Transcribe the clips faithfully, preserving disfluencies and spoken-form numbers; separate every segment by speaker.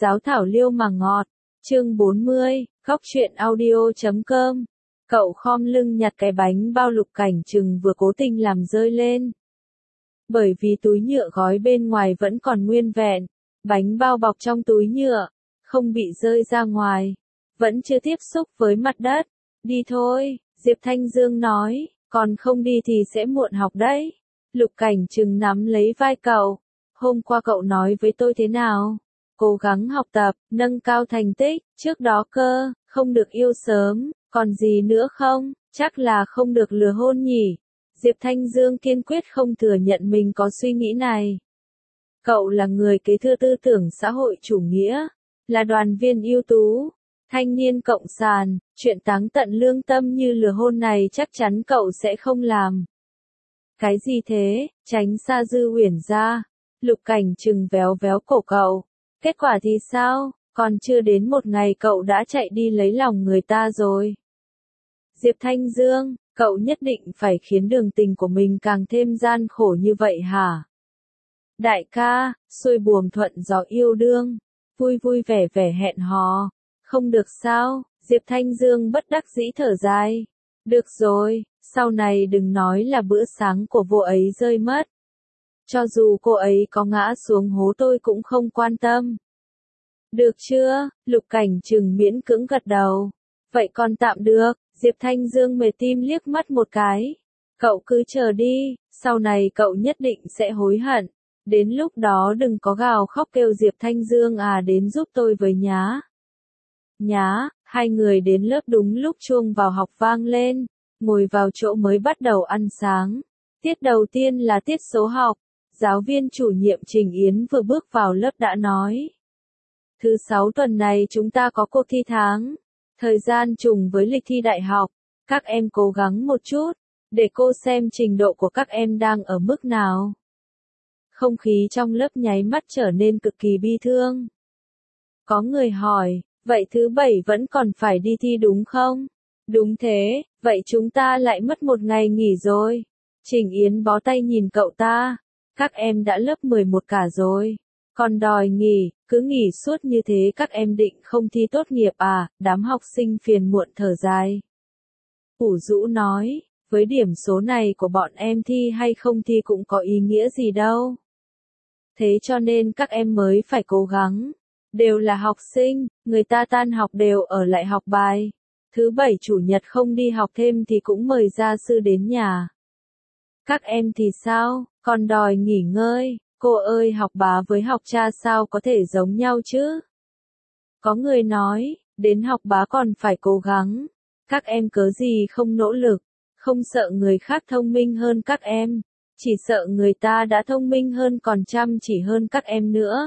Speaker 1: Giáo thảo liêu mà ngọt, chương bốn mươi, góc truyện audio chấm com. Cậu khom lưng nhặt cái bánh bao Lục Cảnh Trừng vừa cố tình làm rơi lên. Bởi vì túi nhựa gói bên ngoài vẫn còn nguyên vẹn, bánh bao bọc trong túi nhựa, không bị rơi ra ngoài, vẫn chưa tiếp xúc với mặt đất. Đi thôi, Diệp Thanh Dương nói, còn không đi thì sẽ muộn học đấy. Lục Cảnh Trừng nắm lấy vai cậu, hôm qua cậu nói với tôi thế nào? Cố gắng học tập, nâng cao thành tích, trước đó cơ, không được yêu sớm, còn gì nữa không, chắc là không được lừa hôn nhỉ. Diệp Thanh Dương kiên quyết không thừa nhận mình có suy nghĩ này. Cậu là người kế thừa tư tưởng xã hội chủ nghĩa, là đoàn viên ưu tú, thanh niên cộng sản, chuyện táng tận lương tâm như lừa hôn này chắc chắn cậu sẽ không làm. Cái gì thế, tránh xa Dư Uyển ra. Lục Cảnh Trừng véo véo cổ cậu. Kết quả thì sao, còn chưa đến một ngày cậu đã chạy đi lấy lòng người ta rồi. Diệp Thanh Dương, cậu nhất định phải khiến đường tình của mình càng thêm gian khổ như vậy hả? Đại ca, xuôi buồm thuận gió yêu đương, vui vui vẻ vẻ hẹn hò, không được sao? Diệp Thanh Dương bất đắc dĩ thở dài. Được rồi, sau này đừng nói là bữa sáng của vô ấy rơi mất. Cho dù cô ấy có ngã xuống hố tôi cũng không quan tâm. Được chưa? Lục Cảnh Trừng miễn cưỡng gật đầu. Vậy còn tạm được. Diệp Thanh Dương mệt tim liếc mắt một cái. Cậu cứ chờ đi, sau này cậu nhất định sẽ hối hận. Đến lúc đó đừng có gào khóc kêu Diệp Thanh Dương à đến giúp tôi với nhá. Nhá, hai người đến lớp đúng lúc chuông vào học vang lên, ngồi vào chỗ mới bắt đầu ăn sáng. Tiết đầu tiên là tiết số học. Giáo viên chủ nhiệm Trình Yến vừa bước vào lớp đã nói. Thứ sáu tuần này chúng ta có cuộc thi tháng. Thời gian trùng với lịch thi đại học. Các em cố gắng một chút, để cô xem trình độ của các em đang ở mức nào. Không khí trong lớp nháy mắt trở nên cực kỳ bi thương. Có người hỏi, vậy thứ bảy vẫn còn phải đi thi đúng không? Đúng thế, vậy chúng ta lại mất một ngày nghỉ rồi. Trình Yến bó tay nhìn cậu ta. Các em đã lớp mười một cả rồi. Còn đòi nghỉ, cứ nghỉ suốt như thế các em định không thi tốt nghiệp à, đám học sinh phiền muộn thở dài. Ủ Dũ nói, với điểm số này của bọn em thi hay không thi cũng có ý nghĩa gì đâu. Thế cho nên các em mới phải cố gắng. Đều là học sinh, người ta tan học đều ở lại học bài. Thứ bảy chủ nhật không đi học thêm thì cũng mời gia sư đến nhà. Các em thì sao, còn đòi nghỉ ngơi, cô ơi học bá với học cha sao có thể giống nhau chứ? Có người nói, đến học bá còn phải cố gắng, các em cớ gì không nỗ lực, không sợ người khác thông minh hơn các em, chỉ sợ người ta đã thông minh hơn còn chăm chỉ hơn các em nữa.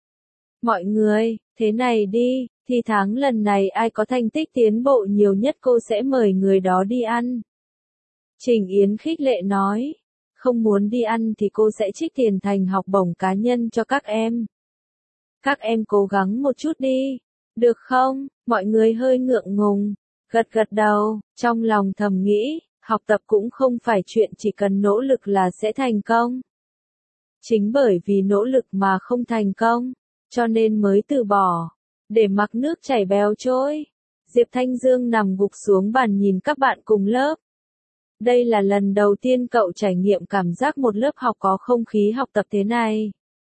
Speaker 1: Mọi người, thế này đi, thi tháng lần này ai có thành tích tiến bộ nhiều nhất cô sẽ mời người đó đi ăn. Trình Yến khích lệ nói, không muốn đi ăn thì cô sẽ trích tiền thành học bổng cá nhân cho các em. Các em cố gắng một chút đi, được không? Mọi người hơi ngượng ngùng, gật gật đầu, trong lòng thầm nghĩ, học tập cũng không phải chuyện chỉ cần nỗ lực là sẽ thành công. Chính bởi vì nỗ lực mà không thành công, cho nên mới từ bỏ, để mặc nước chảy bèo trôi. Diệp Thanh Dương nằm gục xuống bàn nhìn các bạn cùng lớp. Đây là lần đầu tiên cậu trải nghiệm cảm giác một lớp học có không khí học tập thế này.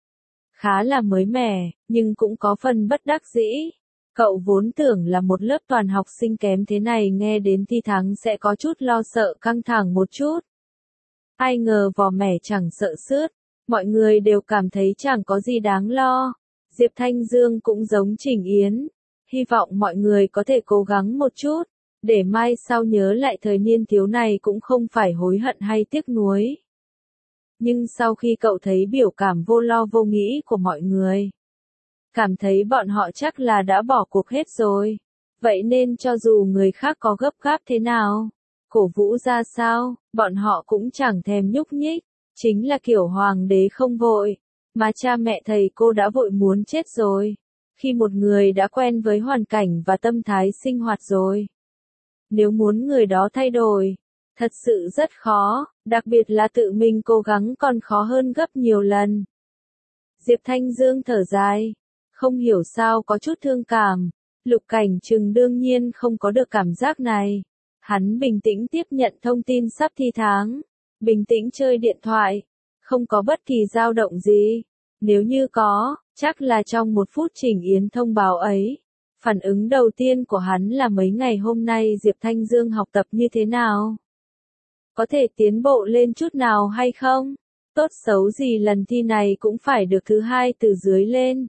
Speaker 1: Khá là mới mẻ, nhưng cũng có phần bất đắc dĩ. Cậu vốn tưởng là một lớp toàn học sinh kém thế này nghe đến thi tháng sẽ có chút lo sợ căng thẳng một chút. Ai ngờ vò mẻ chẳng sợ sướt, mọi người đều cảm thấy chẳng có gì đáng lo. Diệp Thanh Dương cũng giống Trình Yến, hy vọng mọi người có thể cố gắng một chút. Để mai sau nhớ lại thời niên thiếu này cũng không phải hối hận hay tiếc nuối. Nhưng sau khi cậu thấy biểu cảm vô lo vô nghĩ của mọi người, cảm thấy bọn họ chắc là đã bỏ cuộc hết rồi. Vậy nên cho dù người khác có gấp gáp thế nào, cổ vũ ra sao, bọn họ cũng chẳng thèm nhúc nhích. Chính là kiểu hoàng đế không vội, mà cha mẹ thầy cô đã vội muốn chết rồi. Khi một người đã quen với hoàn cảnh và tâm thái sinh hoạt rồi, nếu muốn người đó thay đổi, thật sự rất khó, đặc biệt là tự mình cố gắng còn khó hơn gấp nhiều lần. Diệp Thanh Dương thở dài, Không hiểu sao có chút thương cảm. Lục Cảnh Trừng đương nhiên không có được cảm giác này. Hắn bình tĩnh tiếp nhận thông tin sắp thi tháng. Bình tĩnh chơi điện thoại. Không có bất kỳ dao động gì. Nếu như có, chắc là trong một phút Trình Yến thông báo ấy. Phản ứng đầu tiên của hắn là mấy ngày hôm nay Diệp Thanh Dương học tập như thế nào? Có thể tiến bộ lên chút nào hay không? Tốt xấu gì lần thi này cũng phải được thứ hai từ dưới lên.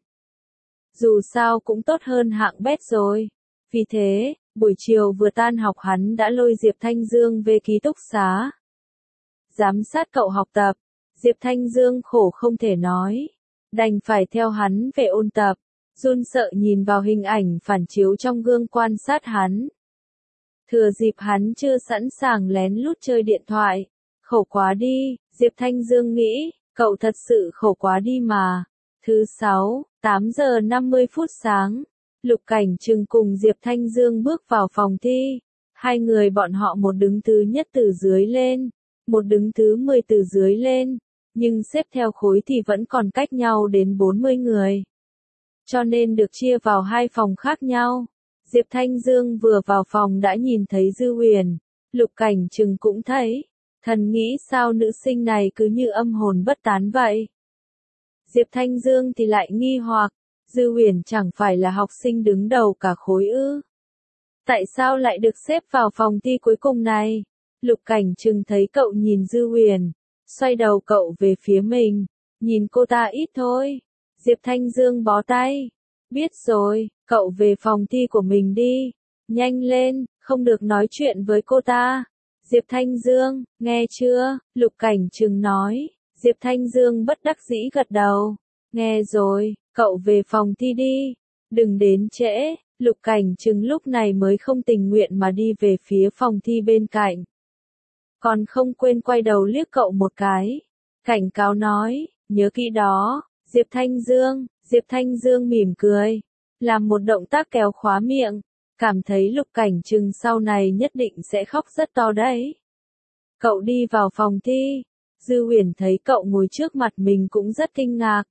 Speaker 1: Dù sao cũng tốt hơn hạng bét rồi. Vì thế, buổi chiều vừa tan học hắn đã lôi Diệp Thanh Dương về ký túc xá. Giám sát cậu học tập. Diệp Thanh Dương khổ không thể nói. Đành phải theo hắn về ôn tập. Run sợ nhìn vào hình ảnh phản chiếu trong gương quan sát hắn. Thừa dịp hắn chưa sẵn sàng lén lút chơi điện thoại. Khổ quá đi, Diệp Thanh Dương nghĩ, cậu thật sự khổ quá đi mà. Thứ sáu, tám giờ năm mươi phút sáng, Lục Cảnh Trừng cùng Diệp Thanh Dương bước vào phòng thi. Hai người bọn họ một đứng thứ nhất từ dưới lên, một đứng thứ mười từ dưới lên, nhưng xếp theo khối thì vẫn còn cách nhau đến bốn mươi người. Cho nên được chia vào hai phòng khác nhau. Diệp Thanh Dương vừa vào phòng đã nhìn thấy Dư Huyền, Lục Cảnh Trừng cũng thấy. Thần nghĩ sao nữ sinh này cứ như âm hồn bất tán vậy. Diệp Thanh Dương thì lại nghi hoặc, Dư Huyền chẳng phải là học sinh đứng đầu cả khối ư? Tại sao lại được xếp vào phòng thi cuối cùng này? Lục Cảnh Trừng thấy cậu nhìn Dư Huyền, xoay đầu cậu về phía mình, nhìn cô ta ít thôi. Diệp Thanh Dương bó tay, biết rồi, cậu về phòng thi của mình đi, nhanh lên, không được nói chuyện với cô ta. Diệp Thanh Dương, nghe chưa? Lục Cảnh Trừng nói. Diệp Thanh Dương bất đắc dĩ gật đầu. Nghe rồi, cậu về phòng thi đi. Đừng đến trễ. Lục Cảnh Trừng lúc này mới không tình nguyện mà đi về phía phòng thi bên cạnh. Còn không quên quay đầu liếc cậu một cái. Cảnh cáo nói, nhớ kỹ đó. Diệp Thanh Dương, Diệp Thanh Dương mỉm cười. Làm một động tác kéo khóa miệng. Cảm thấy Lục Cảnh Trừng sau này nhất định sẽ khóc rất to đấy. Cậu đi vào phòng thi. Dư Huyền thấy cậu ngồi trước mặt mình cũng rất kinh ngạc.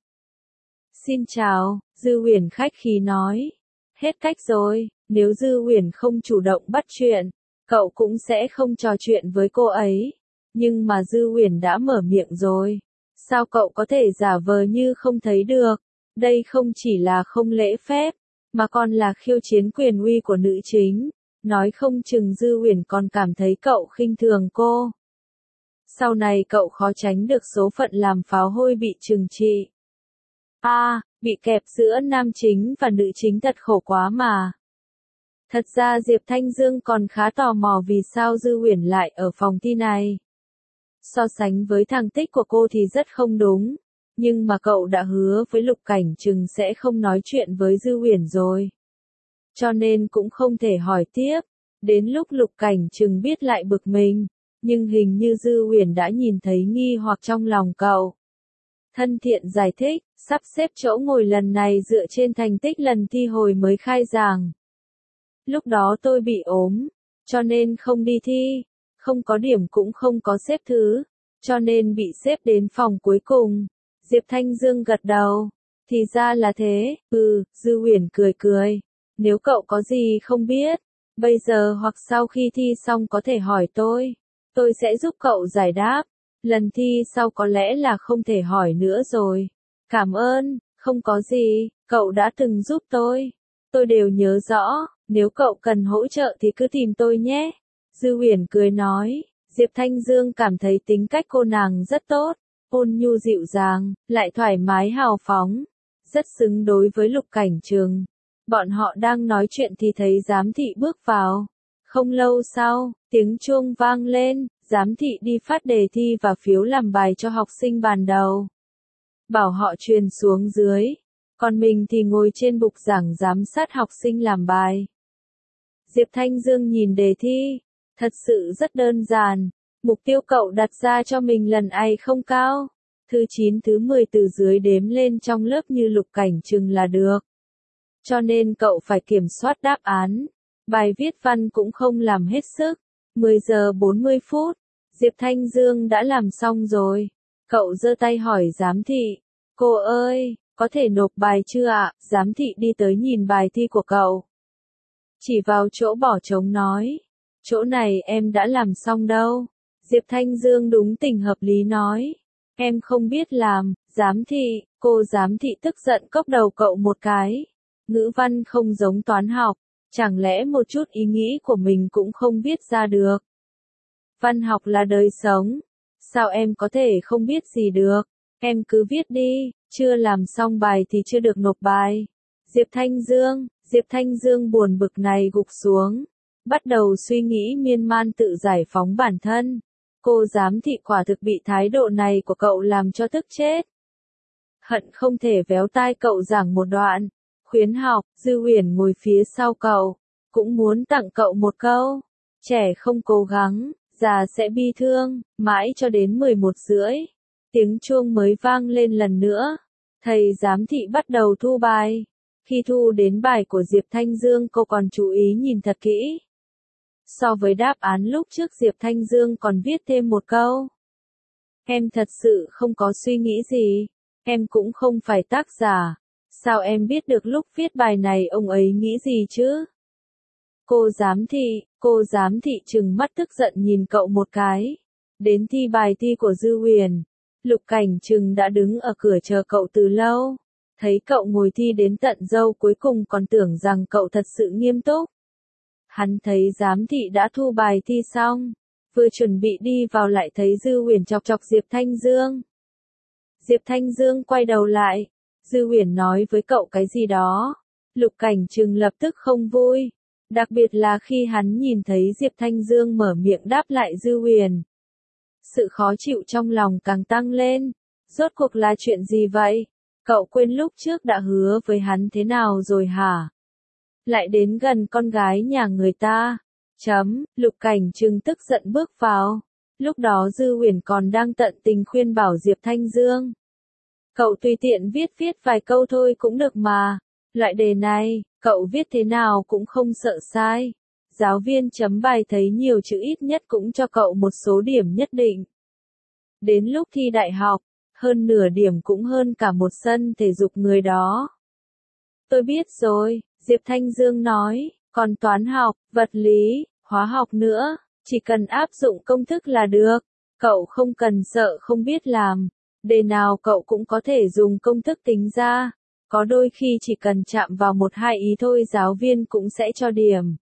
Speaker 1: Xin chào, Dư Huyền khách khí nói. Hết cách rồi, nếu Dư Huyền không chủ động bắt chuyện, cậu cũng sẽ không trò chuyện với cô ấy. Nhưng mà Dư Huyền đã mở miệng rồi. Sao cậu có thể giả vờ như không thấy được? Đây không chỉ là không lễ phép, mà còn là khiêu chiến quyền uy của nữ chính. Nói không chừng Dư Huyền còn cảm thấy cậu khinh thường cô. Sau này cậu khó tránh được số phận làm pháo hôi bị trừng trị. A, à, bị kẹp giữa nam chính và nữ chính thật khổ quá mà. Thật ra Diệp Thanh Dương còn khá tò mò vì sao Dư Huyền lại ở phòng thi này. So sánh với thành tích của cô thì rất không đúng. Nhưng mà cậu đã hứa với Lục Cảnh Trừng sẽ không nói chuyện với Dư Huyền rồi. Cho nên cũng không thể hỏi tiếp. Đến lúc Lục Cảnh Trừng biết lại bực mình. Nhưng hình như Dư Huyền đã nhìn thấy nghi hoặc trong lòng cậu. Thân thiện giải thích, sắp xếp chỗ ngồi lần này dựa trên thành tích lần thi hồi mới khai giảng. Lúc đó tôi bị ốm, cho nên không đi thi, không có điểm cũng không có xếp thứ, cho nên bị xếp đến phòng cuối cùng. Diệp Thanh Dương gật đầu, thì ra là thế, ừ, Dư Huyền cười cười, nếu cậu có gì không biết, bây giờ hoặc sau khi thi xong có thể hỏi tôi. Tôi sẽ giúp cậu giải đáp. Lần thi sau có lẽ là không thể hỏi nữa rồi. Cảm ơn, không có gì, cậu đã từng giúp tôi. Tôi đều nhớ rõ, nếu cậu cần hỗ trợ thì cứ tìm tôi nhé. Dư Huyền cười nói, Diệp Thanh Dương cảm thấy tính cách cô nàng rất tốt, ôn nhu dịu dàng, lại thoải mái hào phóng, rất xứng đối với Lục Cảnh Trừng. Bọn họ đang nói chuyện thì thấy giám thị bước vào. Không lâu sau, tiếng chuông vang lên, giám thị đi phát đề thi và phiếu làm bài cho học sinh ban đầu. Bảo họ truyền xuống dưới, còn mình thì ngồi trên bục giảng giám sát học sinh làm bài. Diệp Thanh Dương nhìn đề thi, thật sự rất đơn giản, mục tiêu cậu đặt ra cho mình lần này không cao. Thứ chín thứ mười từ dưới đếm lên trong lớp như Lục Cảnh Trừng là được. Cho nên cậu phải kiểm soát đáp án. Bài viết văn cũng không làm hết sức. mười giờ bốn mươi phút, Diệp Thanh Dương đã làm xong rồi. Cậu giơ tay hỏi giám thị, cô ơi, có thể nộp bài chưa ạ? Giám thị đi tới nhìn bài thi của cậu. Chỉ vào chỗ bỏ trống nói. Chỗ này em đã làm xong đâu. Diệp Thanh Dương đúng tình hợp lý nói. Em không biết làm, giám thị, cô giám thị tức giận cốc đầu cậu một cái. Ngữ văn không giống toán học, chẳng lẽ một chút ý nghĩ của mình cũng không viết ra được. Văn học là đời sống, sao em có thể không biết gì được, em cứ viết đi, chưa làm xong bài thì chưa được nộp bài. Diệp Thanh Dương, Diệp Thanh Dương buồn bực này gục xuống, bắt đầu suy nghĩ miên man tự giải phóng bản thân. Cô giám thị quả thực bị thái độ này của cậu làm cho tức chết. Hận không thể véo tai cậu giảng một đoạn. Khuyến học, Dư Uyển ngồi phía sau cậu, cũng muốn tặng cậu một câu. Trẻ không cố gắng, già sẽ bi thương, mãi cho đến mười một rưỡi. Tiếng chuông mới vang lên lần nữa. Thầy giám thị bắt đầu thu bài. Khi thu đến bài của Diệp Thanh Dương cô còn chú ý nhìn thật kỹ. So với đáp án lúc trước Diệp Thanh Dương còn viết thêm một câu. Em thật sự không có suy nghĩ gì, em cũng không phải tác giả. Sao em biết được lúc viết bài này ông ấy nghĩ gì chứ? Cô giám thị, cô giám thị trừng mắt tức giận nhìn cậu một cái. Đến thi bài thi của Dư Uyển, Lục Cảnh Trừng đã đứng ở cửa chờ cậu từ lâu. Thấy cậu ngồi thi đến tận dâu cuối cùng còn tưởng rằng cậu thật sự nghiêm túc. Hắn thấy giám thị đã thu bài thi xong, vừa chuẩn bị đi vào lại thấy Dư Uyển chọc chọc Diệp Thanh Dương. Diệp Thanh Dương quay đầu lại, Dư Uyển nói với cậu cái gì đó. Lục Cảnh Trừng lập tức không vui, đặc biệt là khi hắn nhìn thấy Diệp Thanh Dương mở miệng đáp lại Dư Uyển. Sự khó chịu trong lòng càng tăng lên, rốt cuộc là chuyện gì vậy? Cậu quên lúc trước đã hứa với hắn thế nào rồi hả? Lại đến gần con gái nhà người ta. Chấm, Lục Cảnh Trừng tức giận bước vào. Lúc đó Dư Uyển còn đang tận tình khuyên bảo Diệp Thanh Dương. Cậu tùy tiện viết viết vài câu thôi cũng được mà. Loại đề này, cậu viết thế nào cũng không sợ sai. Giáo viên chấm bài thấy nhiều chữ ít nhất cũng cho cậu một số điểm nhất định. Đến lúc thi đại học, hơn nửa điểm cũng hơn cả một sân thể dục người đó. Tôi biết rồi, Diệp Thanh Dương nói, còn toán học, vật lý, hóa học nữa, chỉ cần áp dụng công thức là được, cậu không cần sợ không biết làm, đề nào cậu cũng có thể dùng công thức tính ra, có đôi khi chỉ cần chạm vào một hai ý thôi giáo viên cũng sẽ cho điểm.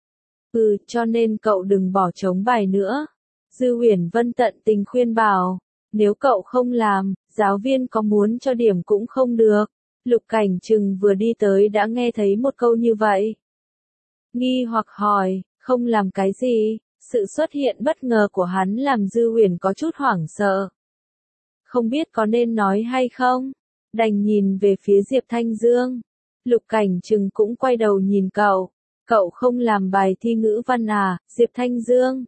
Speaker 1: Ừ, cho nên cậu đừng bỏ trống bài nữa. Dư Uyển Vân tận tình khuyên bảo, nếu cậu không làm, giáo viên có muốn cho điểm cũng không được. Lục Cảnh Trừng vừa đi tới đã nghe thấy một câu như vậy. Nghi hoặc hỏi, không làm cái gì? Sự xuất hiện bất ngờ của hắn làm Dư Uyển có chút hoảng sợ. Không biết có nên nói hay không? Đành nhìn về phía Diệp Thanh Dương. Lục Cảnh Trừng cũng quay đầu nhìn cậu. Cậu không làm bài thi ngữ văn à, Diệp Thanh Dương?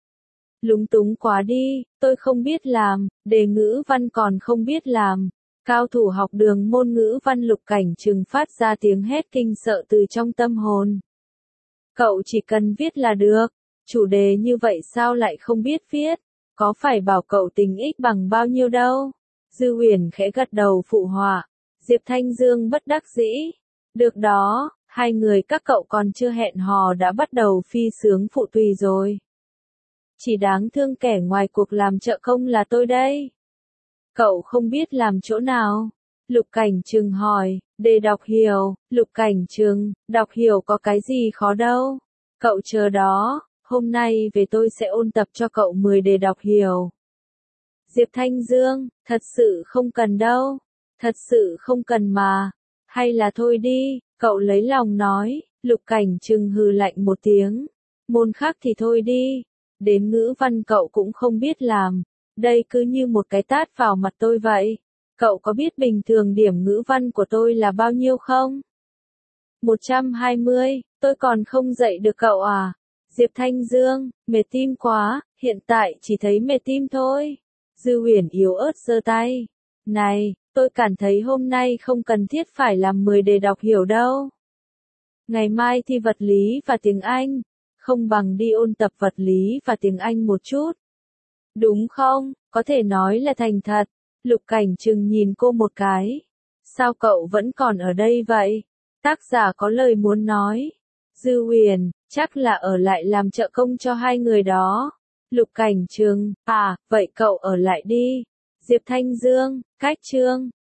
Speaker 1: Lúng túng quá đi, tôi không biết làm, đề ngữ văn còn không biết làm. Cao thủ học đường môn ngữ văn Lục Cảnh Trừng phát ra tiếng hét kinh sợ từ trong tâm hồn. Cậu chỉ cần viết là được, chủ đề như vậy sao lại không biết viết, có phải bảo cậu tình ích bằng bao nhiêu đâu. Dư Uyển khẽ gật đầu phụ họa, Diệp Thanh Dương bất đắc dĩ. Được đó, hai người các cậu còn chưa hẹn hò đã bắt đầu phi sướng phụ tùy rồi. Chỉ đáng thương kẻ ngoài cuộc làm trợ công là tôi đây. Cậu không biết làm chỗ nào? Lục Cảnh Trừng hỏi, đề đọc hiểu, Lục Cảnh Trừng, đọc hiểu có cái gì khó đâu. Cậu chờ đó, hôm nay về tôi sẽ ôn tập cho cậu mười đề đọc hiểu. Diệp Thanh Dương, thật sự không cần đâu, thật sự không cần mà, hay là thôi đi, cậu lấy lòng nói. Lục Cảnh Trừng hừ lạnh một tiếng, môn khác thì thôi đi, đến ngữ văn cậu cũng không biết làm. Đây cứ như một cái tát vào mặt tôi vậy. Cậu có biết bình thường điểm ngữ văn của tôi là bao nhiêu không? một trăm hai mươi, tôi còn không dạy được cậu à? Diệp Thanh Dương, mệt tim quá, hiện tại chỉ thấy mệt tim thôi. Dư Uyển yếu ớt giơ tay. Này, tôi cảm thấy hôm nay không cần thiết phải làm mười đề đọc hiểu đâu. Ngày mai thi vật lý và tiếng Anh, không bằng đi ôn tập vật lý và tiếng Anh một chút. Đúng không, có thể nói là thành thật. Lục Cảnh Trừng nhìn cô một cái. Sao cậu vẫn còn ở đây vậy? Tác giả có lời muốn nói. Dư Huyền, chắc là ở lại làm trợ công cho hai người đó. Lục Cảnh Trừng, à, vậy cậu ở lại đi. Diệp Thanh Dương, Cách Chương.